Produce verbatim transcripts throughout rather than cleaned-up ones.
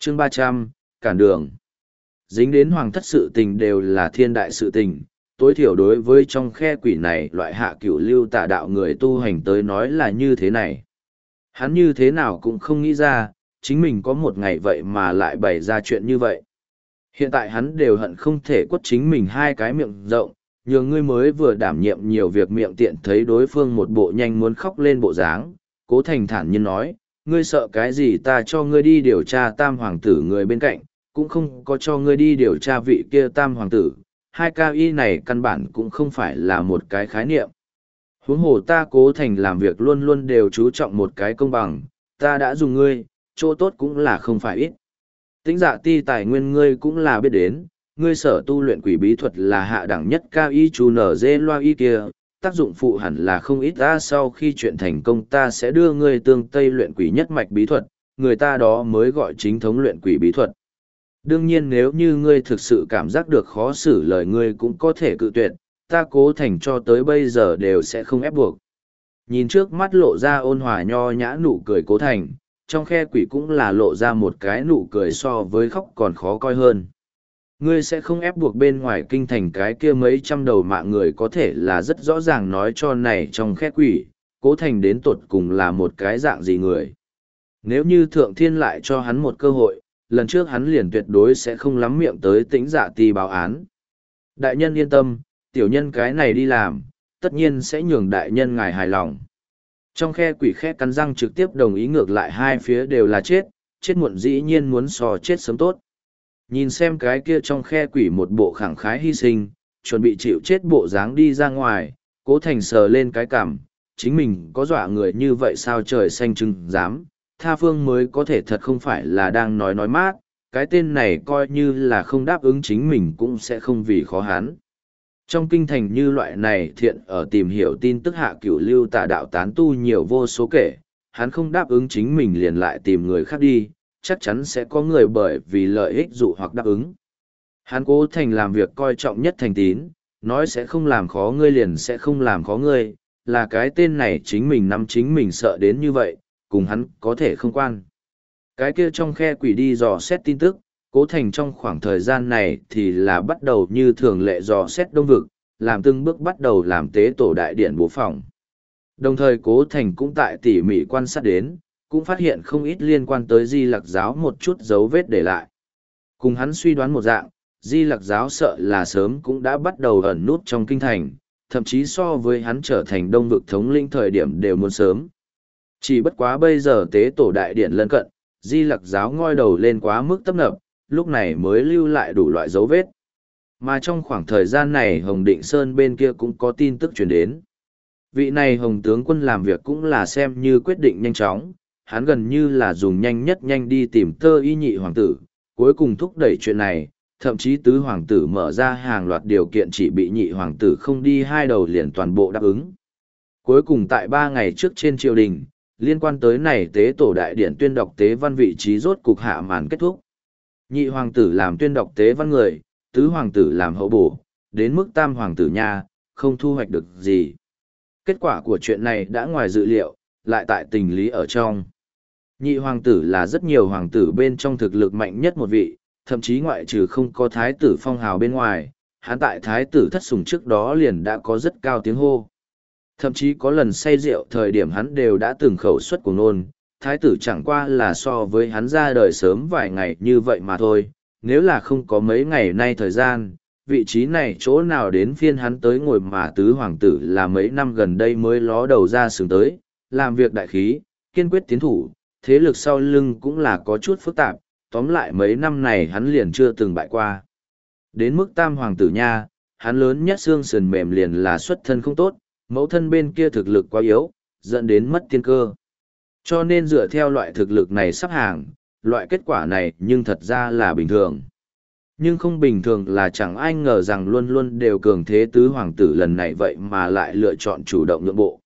chương ba trăm, cản đường. Dính đến hoàng thất sự tình đều là thiên đại sự tình, tối thiểu đối với trong khe quỷ này loại hạ cửu lưu tà đạo người tu hành tới nói là như thế này. Hắn như thế nào cũng không nghĩ ra, chính mình có một ngày vậy mà lại bày ra chuyện như vậy. Hiện tại hắn đều hận không thể quất chính mình hai cái miệng rộng, nhường ngươi mới vừa đảm nhiệm nhiều việc miệng tiện thấy đối phương một bộ nhanh muốn khóc lên bộ dáng. Cố Thành thản nhiên nói, ngươi sợ cái gì, ta cho ngươi đi điều tra tam hoàng tử người bên cạnh, cũng không có cho ngươi đi điều tra vị kia tam hoàng tử. Hai ca y này căn bản cũng không phải là một cái khái niệm. Huống hồ ta Cố Thành làm việc luôn luôn đều chú trọng một cái công bằng, ta đã dùng ngươi, chỗ tốt cũng là không phải ít. Tĩnh Dạ Ti tài nguyên ngươi cũng là biết đến, ngươi sở tu luyện quỷ bí thuật là hạ đẳng nhất cao y chú nở dê loa y kia, tác dụng phụ hẳn là không ít. Ta sau khi chuyện thành công ta sẽ đưa ngươi tương tây luyện quỷ nhất mạch bí thuật, người ta đó mới gọi chính thống luyện quỷ bí thuật. Đương nhiên nếu như ngươi thực sự cảm giác được khó xử lời ngươi cũng có thể cự tuyệt, ta Cố Thành cho tới bây giờ đều sẽ không ép buộc. Nhìn trước mắt lộ ra ôn hòa nho nhã nụ cười Cố Thành, trong khe quỷ cũng là lộ ra một cái nụ cười so với khóc còn khó coi hơn. Ngươi sẽ không ép buộc bên ngoài kinh thành cái kia mấy trăm đầu mạng người, có thể là rất rõ ràng nói cho này trong khe quỷ, Cố Thành đến tột cùng là một cái dạng gì người. Nếu như Thượng Thiên lại cho hắn một cơ hội, lần trước hắn liền tuyệt đối sẽ không lắm miệng tới Tĩnh Dạ Ti báo án. Đại nhân yên tâm, tiểu nhân cái này đi làm, tất nhiên sẽ nhường đại nhân ngài hài lòng. Trong khe quỷ khe cắn răng trực tiếp đồng ý, ngược lại hai phía đều là chết, chết muộn dĩ nhiên muốn so chết sớm tốt. Nhìn xem cái kia trong khe quỷ một bộ khẳng khái hy sinh, chuẩn bị chịu chết bộ dáng đi ra ngoài, Cố Thành sờ lên cái cằm, chính mình có dọa người như vậy sao trời xanh chừng dám, tha phương mới có thể thật không phải là đang nói nói mát, cái tên này coi như là không đáp ứng chính mình cũng sẽ không vì khó hắn. Trong kinh thành như loại này thiện ở tìm hiểu tin tức hạ cửu lưu tà đạo tán tu nhiều vô số kể, hắn không đáp ứng chính mình liền lại tìm người khác đi, chắc chắn sẽ có người bởi vì lợi ích dụ hoặc đáp ứng. Hắn Cố Thành làm việc coi trọng nhất thành tín, nói sẽ không làm khó ngươi liền sẽ không làm khó ngươi, là cái tên này chính mình nắm chính mình sợ đến như vậy, cùng hắn có thể không quan. Cái kia trong khe quỷ đi dò xét tin tức, Cố Thành trong khoảng thời gian này thì là bắt đầu như thường lệ dò xét đông vực, làm từng bước bắt đầu làm tế tổ đại điện bố phòng. Đồng thời Cố Thành cũng tại tỉ mỉ quan sát đến, cũng phát hiện không ít liên quan tới Di Lặc giáo một chút dấu vết để lại. Cùng hắn suy đoán một dạng, Di Lặc giáo sợ là sớm cũng đã bắt đầu ẩn nút trong kinh thành, thậm chí so với hắn trở thành đông vực thống lĩnh thời điểm đều muốn sớm. Chỉ bất quá bây giờ tế tổ đại điện lân cận, Di Lặc giáo ngoi đầu lên quá mức tấp nập, lúc này mới lưu lại đủ loại dấu vết. Mà trong khoảng thời gian này Hồng Định Sơn bên kia cũng có tin tức truyền đến. Vị này Hồng tướng quân làm việc cũng là xem như quyết định nhanh chóng, hắn gần như là dùng nhanh nhất nhanh đi tìm Tơ Y nhị hoàng tử, cuối cùng thúc đẩy chuyện này, thậm chí tứ hoàng tử mở ra hàng loạt điều kiện chỉ bị nhị hoàng tử không đi hai đầu liền toàn bộ đáp ứng. Cuối cùng tại ba ngày trước trên triều đình, liên quan tới này tế tổ đại điển tuyên đọc tế văn vị trí rốt cục hạ màn kết thúc. Nhị hoàng tử làm tuyên đọc tế văn người, tứ hoàng tử làm hậu bổ, đến mức tam hoàng tử nha, không thu hoạch được gì. Kết quả của chuyện này đã ngoài dự liệu, lại tại tình lý ở trong. Nhị hoàng tử là rất nhiều hoàng tử bên trong thực lực mạnh nhất một vị, thậm chí ngoại trừ không có thái tử phong hào bên ngoài, hắn tại thái tử thất sủng trước đó liền đã có rất cao tiếng hô. Thậm chí có lần say rượu thời điểm hắn đều đã từng khẩu xuất của nôn, thái tử chẳng qua là so với hắn ra đời sớm vài ngày như vậy mà thôi, nếu là không có mấy ngày nay thời gian, vị trí này chỗ nào đến phiên hắn tới ngồi, mà tứ hoàng tử là mấy năm gần đây mới ló đầu ra sướng tới, làm việc đại khí, kiên quyết tiến thủ, thế lực sau lưng cũng là có chút phức tạp, tóm lại mấy năm này hắn liền chưa từng bại qua. Đến mức tam hoàng tử nha, hắn lớn nhất xương sườn mềm liền là xuất thân không tốt, mẫu thân bên kia thực lực quá yếu, dẫn đến mất tiên cơ. Cho nên dựa theo loại thực lực này sắp hàng, loại kết quả này nhưng thật ra là bình thường. Nhưng không bình thường là chẳng ai ngờ rằng luôn luôn đều cường thế tứ hoàng tử lần này vậy mà lại lựa chọn chủ động nhượng bộ.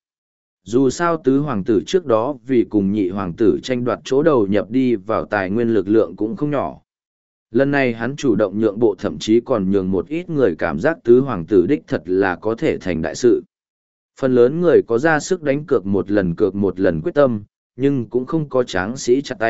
Dù sao tứ hoàng tử trước đó vì cùng nhị hoàng tử tranh đoạt chỗ đầu nhập đi vào tài nguyên lực lượng cũng không nhỏ. Lần này hắn chủ động nhượng bộ, thậm chí còn nhường một ít người cảm giác tứ hoàng tử đích thật là có thể thành đại sự. Phần lớn người có ra sức đánh cược một lần cược một lần quyết tâm, nhưng cũng không có tráng sĩ chặt tay,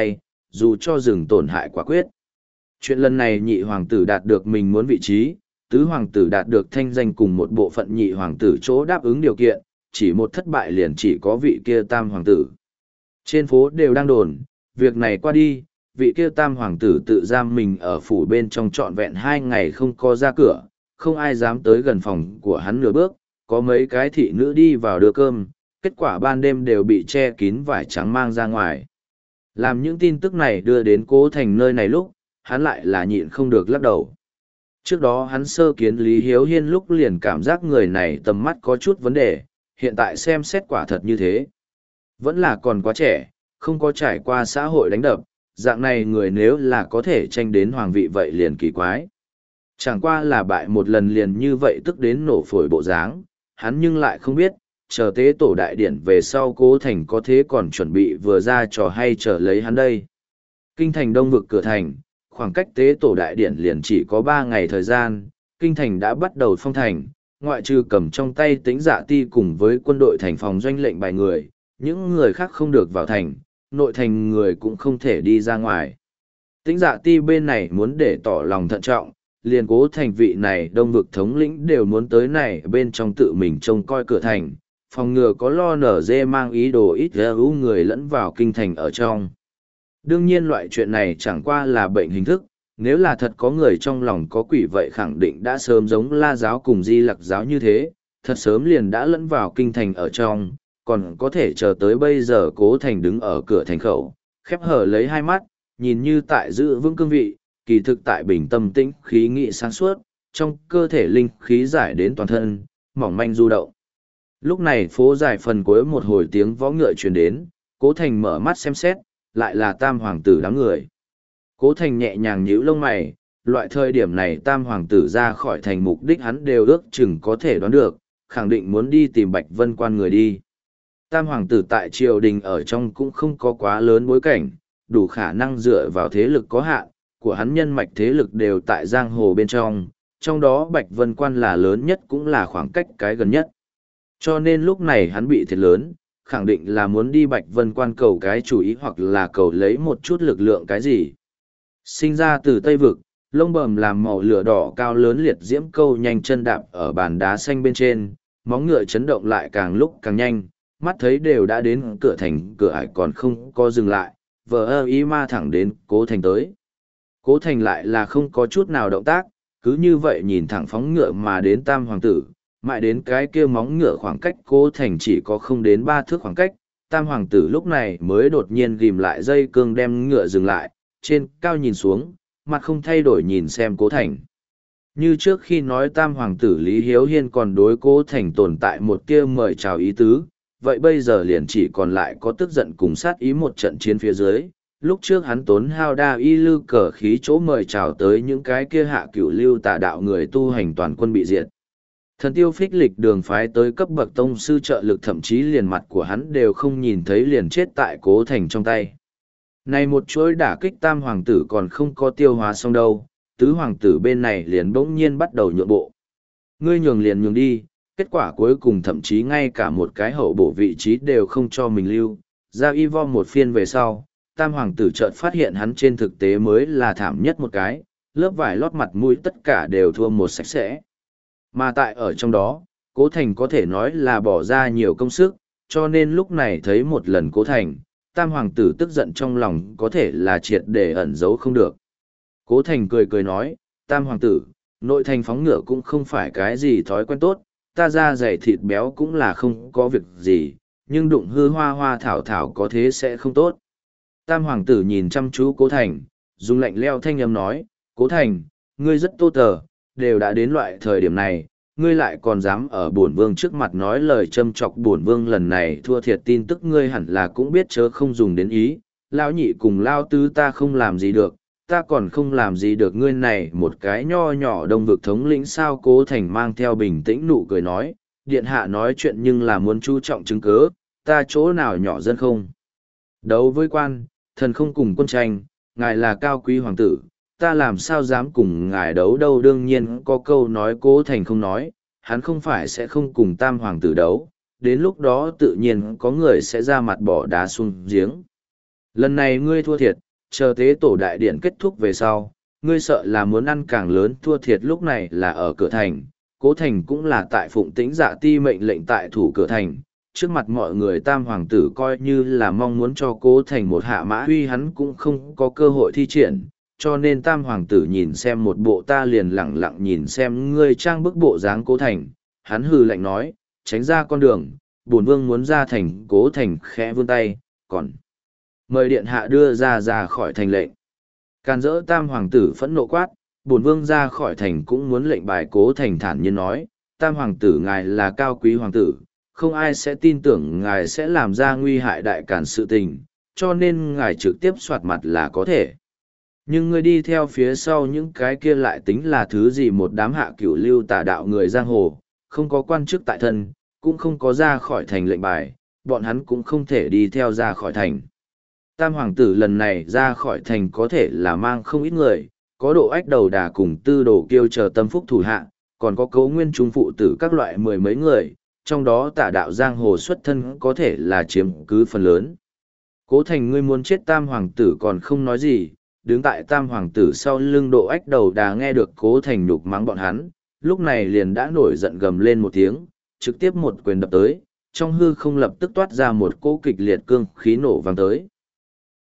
dù cho rừng tổn hại quả quyết. Chuyện lần này nhị hoàng tử đạt được mình muốn vị trí, tứ hoàng tử đạt được thanh danh cùng một bộ phận nhị hoàng tử chỗ đáp ứng điều kiện, chỉ một thất bại liền chỉ có vị kia tam hoàng tử. Trên phố đều đang đồn, việc này qua đi, vị kia tam hoàng tử tự giam mình ở phủ bên trong trọn vẹn hai ngày không có ra cửa, không ai dám tới gần phòng của hắn nửa bước, có mấy cái thị nữ đi vào đưa cơm, kết quả ban đêm đều bị che kín vải trắng mang ra ngoài. Làm những tin tức này đưa đến Cố Thành nơi này lúc, hắn lại là nhịn không được lắc đầu. Trước đó hắn sơ kiến Lý Hiếu Hiên lúc liền cảm giác người này tầm mắt có chút vấn đề, hiện tại xem xét quả thật như thế. Vẫn là còn quá trẻ, không có trải qua xã hội đánh đập, dạng này người nếu là có thể tranh đến hoàng vị vậy liền kỳ quái. Chẳng qua là bại một lần liền như vậy tức đến nổ phổi bộ dáng, hắn nhưng lại không biết, chờ tế tổ đại điển về sau Cố Thành có thế còn chuẩn bị vừa ra trò hay chờ lấy hắn đây. Kinh thành đông vực cửa thành, khoảng cách tế tổ đại điển liền chỉ có ba ngày thời gian, kinh thành đã bắt đầu phong thành, ngoại trừ cầm trong tay Tĩnh Dạ Ti cùng với quân đội thành phòng doanh lệnh bài người, những người khác không được vào thành, nội thành người cũng không thể đi ra ngoài. Tĩnh Dạ Ti bên này muốn để tỏ lòng thận trọng, liền Cố Thành vị này đông vực thống lĩnh đều muốn tới này bên trong tự mình trông coi cửa thành, phòng ngừa có lo nở dê mang ý đồ ít ra ưu người lẫn vào kinh thành ở trong. Đương nhiên loại chuyện này chẳng qua là bệnh hình thức, nếu là thật có người trong lòng có quỷ vậy khẳng định đã sớm giống La giáo cùng Di Lặc giáo như thế, thật sớm liền đã lẫn vào kinh thành ở trong, còn có thể chờ tới bây giờ Cố Thành đứng ở cửa thành khẩu, khép hở lấy hai mắt, nhìn như tại giữ vững cương vị, kỳ thực tại bình tâm tĩnh khí nghị sáng suốt, trong cơ thể linh khí giải đến toàn thân, mỏng manh du động. Lúc này phố dài phần cuối một hồi tiếng võ ngựa truyền đến, Cố Thành mở mắt xem xét, lại là tam hoàng tử đám người. Cố Thành nhẹ nhàng nhíu lông mày, loại thời điểm này tam hoàng tử ra khỏi thành mục đích hắn đều ước chừng có thể đoán được, khẳng định muốn đi tìm Bạch Vân Quan người đi. Tam hoàng tử tại triều đình ở trong cũng không có quá lớn bối cảnh, đủ khả năng dựa vào thế lực có hạn, của hắn nhân mạch thế lực đều tại giang hồ bên trong, trong đó Bạch Vân Quan là lớn nhất cũng là khoảng cách cái gần nhất. Cho nên lúc này hắn bị thiệt lớn, khẳng định là muốn đi Bạch Vân Quan cầu cái chủ ý hoặc là cầu lấy một chút lực lượng cái gì. Sinh ra từ Tây Vực, lông bờm làm màu lửa đỏ cao lớn liệt diễm câu nhanh chân đạp ở bàn đá xanh bên trên, móng ngựa chấn động lại càng lúc càng nhanh, mắt thấy đều đã đến cửa thành cửa ải còn không có dừng lại, vờ ơ ý ma thẳng đến Cố Thành tới. Cố Thành lại là không có chút nào động tác, cứ như vậy nhìn thẳng phóng ngựa mà đến tam hoàng tử, mãi đến cái kia móng ngựa khoảng cách Cố Thành chỉ có không đến ba thước khoảng cách, tam hoàng tử lúc này mới đột nhiên ghim lại dây cương đem ngựa dừng lại, trên cao nhìn xuống, mặt không thay đổi nhìn xem Cố Thành. Như trước khi nói tam hoàng tử Lý Hiếu Hiên còn đối Cố Thành tồn tại một kia mời chào ý tứ, vậy bây giờ liền chỉ còn lại có tức giận cùng sát ý một trận chiến phía dưới. Lúc trước hắn tốn hao đa y lư cờ khí chỗ mời chào tới những cái kia hạ cửu lưu tà đạo người tu hành toàn quân bị diệt. Thần tiêu phích lịch đường phái tới cấp bậc tông sư trợ lực thậm chí liền mặt của hắn đều không nhìn thấy liền chết tại Cố Thành trong tay. Này một chuỗi đả kích tam hoàng tử còn không có tiêu hóa xong đâu, tứ hoàng tử bên này liền bỗng nhiên bắt đầu nhượng bộ. Ngươi nhường liền nhường đi, kết quả cuối cùng thậm chí ngay cả một cái hậu bổ vị trí đều không cho mình lưu. Ra y vo một phiên về sau, tam hoàng tử chợt phát hiện hắn trên thực tế mới là thảm nhất một cái, lớp vải lót mặt mũi tất cả đều thua một sạch sẽ. Mà tại ở trong đó, Cố Thành có thể nói là bỏ ra nhiều công sức, cho nên lúc này thấy một lần Cố Thành, tam hoàng tử tức giận trong lòng có thể là triệt để ẩn giấu không được. Cố Thành cười cười nói, tam hoàng tử, nội thành phóng ngựa cũng không phải cái gì thói quen tốt, ta ra dày thịt béo cũng là không có việc gì, nhưng đụng hư hoa hoa thảo thảo có thế sẽ không tốt. Tam hoàng tử nhìn chăm chú Cố Thành, dùng lạnh leo thanh âm nói, Cố Thành, ngươi rất tô tờ, đều đã đến loại thời điểm này, ngươi lại còn dám ở bổn vương trước mặt nói lời châm chọc bổn vương lần này thua thiệt tin tức ngươi hẳn là cũng biết chớ không dùng đến ý, lão nhị cùng lao tứ ta không làm gì được, ta còn không làm gì được ngươi này một cái nho nhỏ đông vực thống lĩnh sao. Cố Thành mang theo bình tĩnh nụ cười nói, điện hạ nói chuyện nhưng là muốn chú trọng chứng cớ, ta chỗ nào nhỏ dân không. Đấu với quan, thần không cùng quân tranh, ngài là cao quý hoàng tử, ta làm sao dám cùng ngài đấu đâu. Đương nhiên có câu nói Cố Thành không nói, hắn không phải sẽ không cùng tam hoàng tử đấu, đến lúc đó tự nhiên có người sẽ ra mặt bỏ đá xuống giếng. Lần này ngươi thua thiệt, chờ tế tổ đại điện kết thúc về sau, ngươi sợ là muốn ăn càng lớn thua thiệt. Lúc này là ở cửa thành, Cố Thành cũng là tại Phụng Tĩnh Dạ ti mệnh lệnh tại thủ cửa thành. Trước mặt mọi người Tam Hoàng tử coi như là mong muốn cho Cố Thành một hạ mã uy, hắn cũng không có cơ hội thi triển, cho nên Tam Hoàng tử nhìn xem một bộ ta liền lẳng lặng nhìn xem ngươi trang bức bộ dáng Cố Thành, hắn hừ lạnh nói, tránh ra con đường, bổn vương muốn ra thành. Cố Thành khẽ vươn tay, còn mời điện hạ đưa ra ra khỏi thành lệnh. Càn rỡ Tam Hoàng tử phẫn nộ quát, bổn vương ra khỏi thành cũng muốn lệnh bài. Cố Thành thản nhiên nói, Tam Hoàng tử ngài là cao quý hoàng tử, không ai sẽ tin tưởng ngài sẽ làm ra nguy hại đại càn sự tình, cho nên ngài trực tiếp soạt mặt là có thể. Nhưng ngươi đi theo phía sau những cái kia lại tính là thứ gì? Một đám hạ cửu lưu tà đạo người giang hồ, không có quan chức tại thân, cũng không có ra khỏi thành lệnh bài, bọn hắn cũng không thể đi theo ra khỏi thành. Tam Hoàng tử lần này ra khỏi thành có thể là mang không ít người, có Độ Ách Đầu Đà cùng Tư Đồ Kiêu chờ tâm phúc thủ hạ, còn có Cấu Nguyên Trung phụ tử các loại mười mấy người, trong đó tà đạo giang hồ xuất thân có thể là chiếm cứ phần lớn. Cố Thành ngươi muốn chết? Tam Hoàng tử còn không nói gì, đứng tại Tam Hoàng tử sau lưng Độ Ách Đầu Đà nghe được Cố Thành nhục mắng bọn hắn, lúc này liền đã nổi giận gầm lên một tiếng, trực tiếp một quyền đập tới, trong hư không lập tức toát ra một cỗ kịch liệt cương khí nổ vang tới.